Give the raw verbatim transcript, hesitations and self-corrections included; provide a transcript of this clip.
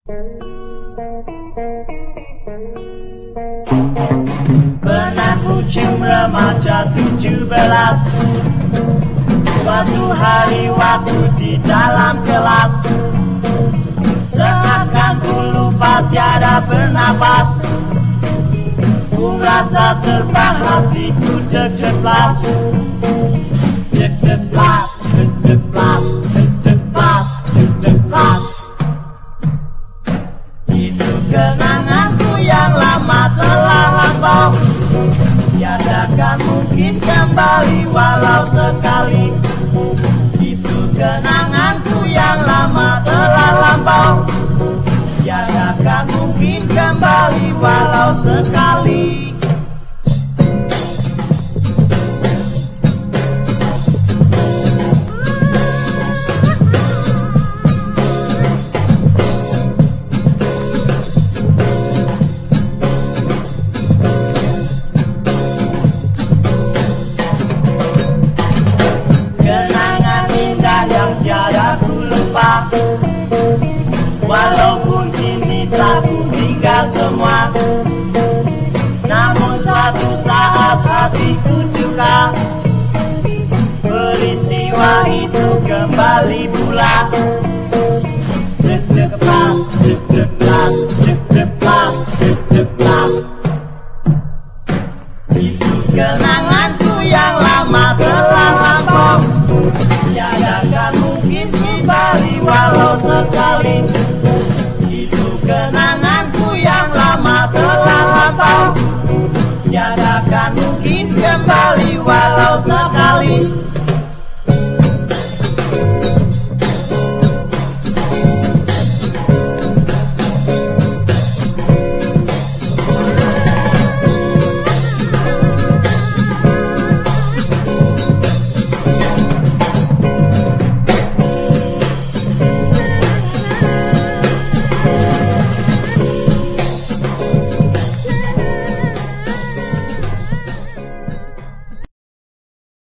Pernah ku cium remaja tujuh belas. Suatu hari waktu di dalam kelas, seakan ku lupa tiada bernapas. Ku merasa terbang, hatiku deg-deglas. Deg-deglas, deg-deglas, deg-deglas, deg-deglas. Itu kenanganku yang lama telah lampau, tiadakan mungkin kembali walau sekali. Itu kenanganku yang lama telah lampau, tiadakan mungkin kembali walau sekali. Walaupun kini telah ku tinggal semua, namun suatu saat hatiku duka. Peristiwa itu kembali pula. Deg-deglas, deg-deglas, deg-deglas, deg-deglas. Itu kenanganku yang lama telah lampau, tiadakan mungkin kembali walau sekali. Itu kenanganku yang lama telah lampau, tiadakan mungkin kembali walau sekali.